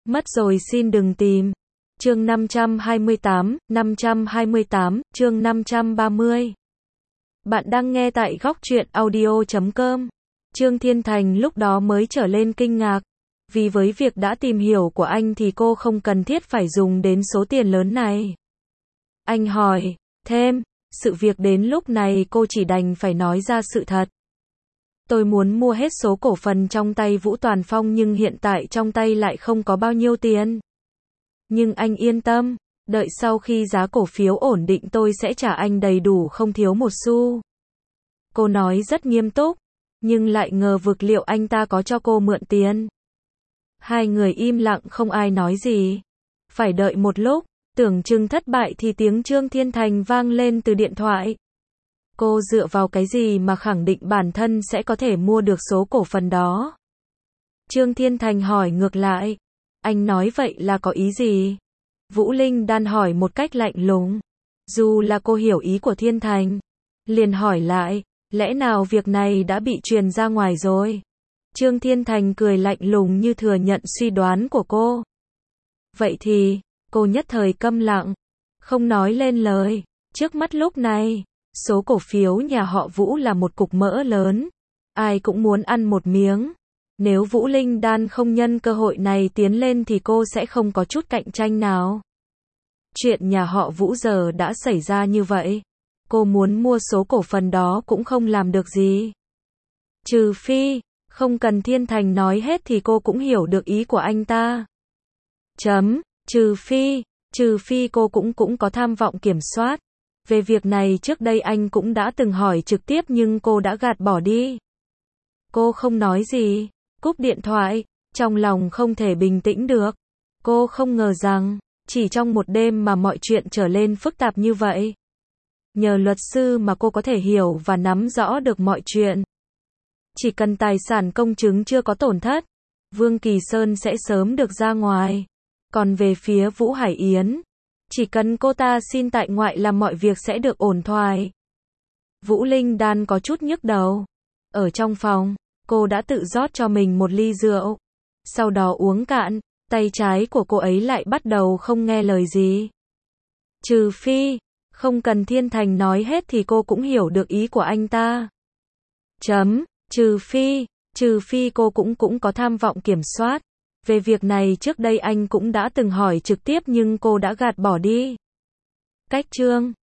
Mất rồi xin đừng tìm. Chương 528, chương 530. Bạn đang nghe tại Góc Truyện Audio.com. Trương Thiên Thành lúc đó mới trở lên kinh ngạc. Vì với việc đã tìm hiểu của anh thì cô không cần thiết phải dùng đến số tiền lớn này. Anh hỏi thêm, sự việc đến lúc này cô chỉ đành phải nói ra sự thật. Tôi muốn mua hết số cổ phần trong tay Vũ Toàn Phong nhưng hiện tại trong tay lại không có bao nhiêu tiền. Nhưng anh yên tâm, đợi sau khi giá cổ phiếu ổn định tôi sẽ trả anh đầy đủ không thiếu một xu. Cô nói rất nghiêm túc, nhưng lại ngờ vực liệu anh ta có cho cô mượn tiền. Hai người im lặng không ai nói gì. Phải đợi một lúc, tưởng chừng thất bại thì tiếng Trương Thiên Thành vang lên từ điện thoại. Cô dựa vào cái gì mà khẳng định bản thân sẽ có thể mua được số cổ phần đó? Trương Thiên Thành hỏi ngược lại. Anh nói vậy là có ý gì? Vũ Linh Đan hỏi một cách lạnh lùng. Dù là cô hiểu ý của Thiên Thành, liền hỏi lại, lẽ nào việc này đã bị truyền ra ngoài rồi? Trương Thiên Thành cười lạnh lùng như thừa nhận suy đoán của cô. Vậy thì, cô nhất thời câm lặng, không nói lên lời. Trước mắt lúc này, số cổ phiếu nhà họ Vũ là một cục mỡ lớn. Ai cũng muốn ăn một miếng. Nếu Vũ Linh Đan không nhân cơ hội này tiến lên thì cô sẽ không có chút cạnh tranh nào. Chuyện nhà họ Vũ giờ đã xảy ra như vậy. Cô muốn mua số cổ phần đó cũng không làm được gì. Trừ phi, không cần Thiên Thành nói hết thì cô cũng hiểu được ý của anh ta. Trừ phi cô cũng có tham vọng kiểm soát. Về việc này trước đây anh cũng đã từng hỏi trực tiếp nhưng cô đã gạt bỏ đi. Cô không nói gì, cúp điện thoại, trong lòng không thể bình tĩnh được. Cô không ngờ rằng, chỉ trong một đêm mà mọi chuyện trở lên phức tạp như vậy. Nhờ luật sư mà cô có thể hiểu và nắm rõ được mọi chuyện. Chỉ cần tài sản công chứng chưa có tổn thất, Vương Kỳ Sơn sẽ sớm được ra ngoài. Còn về phía Vũ Hải Yến, chỉ cần cô ta xin tại ngoại là mọi việc sẽ được ổn thỏa. Vũ Linh Đan có chút nhức đầu. Ở trong phòng, cô đã tự rót cho mình một ly rượu. Sau đó uống cạn, tay trái của cô ấy lại bắt đầu không nghe lời gì. Trừ phi, không cần Thiên Thành nói hết thì cô cũng hiểu được ý của anh ta. Trừ phi cô cũng có tham vọng kiểm soát. Về việc này trước đây anh cũng đã từng hỏi trực tiếp nhưng cô đã gạt bỏ đi. Cách chương